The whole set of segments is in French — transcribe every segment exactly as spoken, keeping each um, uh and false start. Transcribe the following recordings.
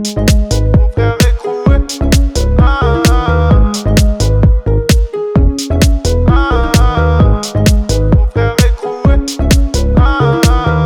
Mon frère écroué. Ah, ah, ah. Mon frère écroué. Ah,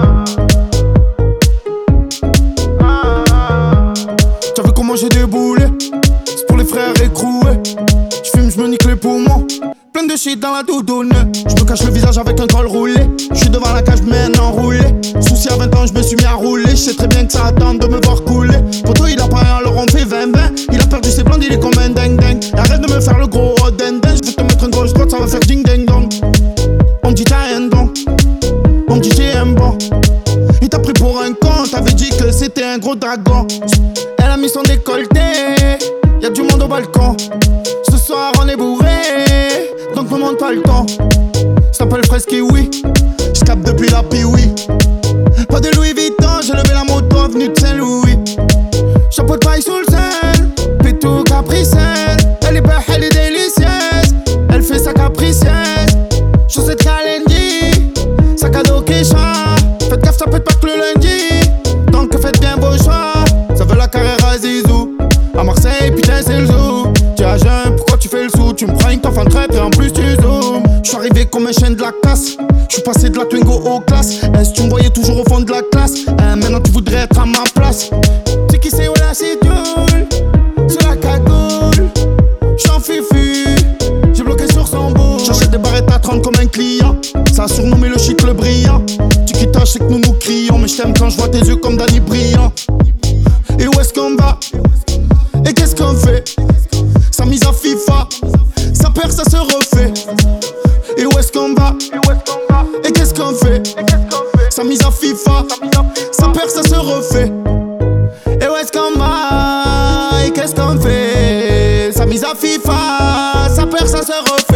ah, ah. T'as vu comment j'ai déboulé? C'est pour les frères écroués. J'fume, j'me nique les poumons. Plein de shit dans la doudoune. J'me cache le visage avec un col roulé. J'suis devant la cage, j'mène enroulé. Souci à vingt ans, j'me suis mis à rouler. J'sais très bien que ça attend de me voir couler. Poto il a pas rien, alors on fait vingt vingt. Il a perdu ses blondes, il est comme un ding ding. Arrête de me faire le gros oh, ding ding. J'vais te mettre un gauche droite, ça va faire ding ding dong. On me dit t'as un don, on me dit j'ai un bon. Il t'a pris pour un con, t'avais dit que c'était un gros dragon. Elle a mis son décolleté, y'a du monde au balcon. Ce soir on est bourré, donc ne monte pas le temps. S'appelle Fresky, oui, j'capte depuis la Piwi. Pas de Louis Vuitton, j'ai levé la moto venue de Saint-Louis. Chapeau de paille sous le sel, pétou capricène. Elle est belle, elle est délicieuse, elle fait sa capricieuse. Chaussettes Kalendi, sac à dos Kesha. Faites gaffe, ça pète pas que le lundi, donc faites bien vos choix. Ça veut la carrière à Zizou, à Marseille, putain c'est le zoo. Tu as jeun, pourquoi tu fais le sou? Tu me prends une t'en traite et en plus tu zoomes. J'suis arrivé comme un chien de la casse, j'suis passé de la Twingo aux classes. Est-ce que tu me voyais toujours au fond de la classe? hein, Maintenant tu voudrais être à ma place. Tu qui c'est, voilà c'est Doul, c'est la cagoule. J'en fifu, j'ai bloqué sur son bout. J'achète des barrettes à trente comme un client, ça a surnommé le shit le brillant. Tu qui tâches, c'est que nous nous crions, mais j't'aime quand j'vois tes yeux comme Danny Briand. Et où est-ce qu'on va? Et qu'est-ce qu'on fait? Sa mise à FIFA, ça perd, ça se refait. Et où est-ce qu'on va? Et qu'est-ce qu'on fait? Sa mise à FIFA, ça perd, ça se refait. Et où est-ce qu'on va? Et qu'est-ce qu'on fait? Sa mise à FIFA, ça perd, ça se refait.